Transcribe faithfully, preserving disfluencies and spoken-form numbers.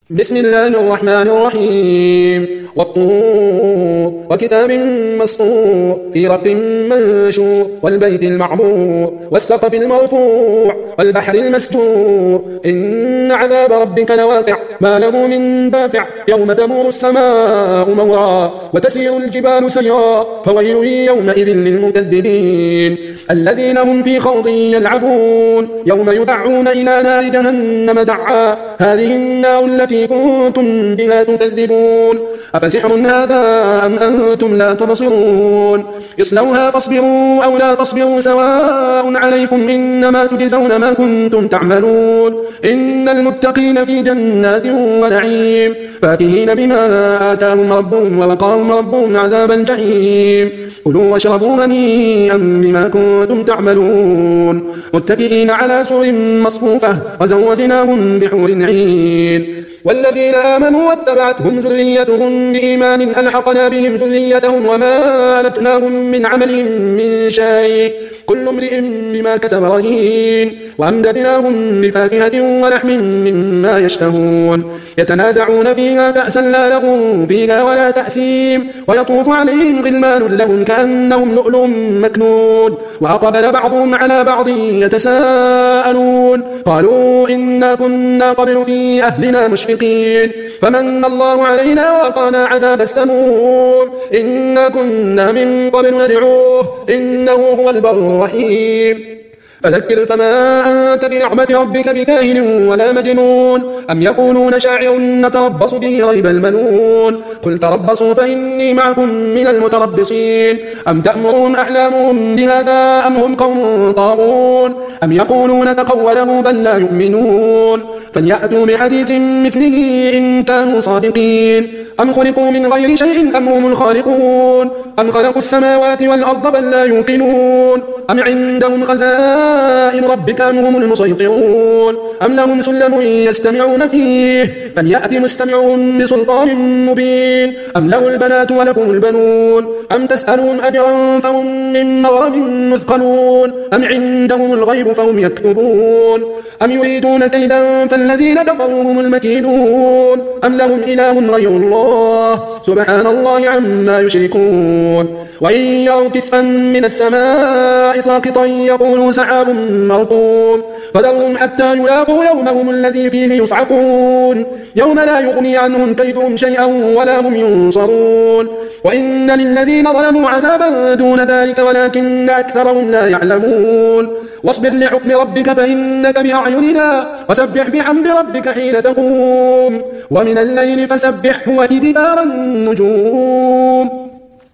بسم الله الرحمن الرحيم والطور وكتاب مسطور في رق منشور والبيت المعمور والسقف المرفوع والبحر المسجور إن عذاب ربك لواقع ما له من دافع يوم تمور السماء مورا وتسير الجبال سيرا فويل يومئذ للمكذبين الذين هم في خوض يلعبون يوم يدعون إلى نار جهنم دعا هذه النار التي كنتم بها تكذبون أفسحر هذا أم أنتم لا تبصرون اصلوها فاصبروا أو لا تصبروا سواء عليكم إنما تجزون ما كنتم تعملون إن المتقين في جنات ونعيم فاكهين بما آتاهم ربهم ووقاهم ربهم عذاب الجحيم كلوا واشربوا هنيئا بما كنتم تعملون متكئين على سرر مصفوفة وزوجناهم بحور عين والذين آمنوا واتبعتهم ذريتهم بإيمان ألحقنا بهم ذريتهم وما ألتناهم من عملهم من شيء كل امرئ بما كسب رهين وأمددناهم بفاكهة ولحم مما يشتهون يتنازعون فيها كأسا لا لغو فيها ولا تأثيم ويطوف عليهم غلمان لهم كأنهم لؤلؤ مكنون وأقبل بعضهم على بعض يتساءلون قالوا إنا كنا قبل في أهلنا مشفقين فمن الله علينا وقانا عذاب السموم إنا كنا من قبل ندعوه إنه هو البر الرحيم فذكر فما أنت بنعمة ربك بكاهن ولا مجنون أم يقولون شاعر نتربص به ريب المنون قل تربصوا فإني معكم من المتربصين أم تأمرون أحلامهم بهذا أم هم قوم طاغون أم يقولون تقوله بل لا يؤمنون فليأتوا بحديث مثله إن كانوا صادقين أم خلقوا من غير شيء أم هم الخالقون أم خلقوا السماوات والأرض بل لا يوقنون أم عندهم خزائن ربك أم هم المسيطرون أم لهم سلم يستمعون فيه فليأت مستمعون بسلطان مبين أم له البنات ولكم البنون أم تسألهم أجرا فهم من مغرم مثقلون أم عندهم الغيب فهم يكتبون أم يريدون كيدا فالذين كفروا هم المكيدون أم لهم إله غير الله سبحان الله عما يشركون وإن يروا كسفا من السماء ساقطا يقولوا سحاب مرقوم فذرهم حتى يلاقوا يومهم الذي فيه يصعقون يوم لا يغني عنهم كيدهم شيئا ولا هم ينصرون وإن للذين ظلموا عذابا دون ذلك ولكن أكثرهم لا يعلمون واصبر لحكم ربك فإنك بأعيننا وسبح بحمد ربك حين تقوم ومن الليل فسبحه وإدبار النجوم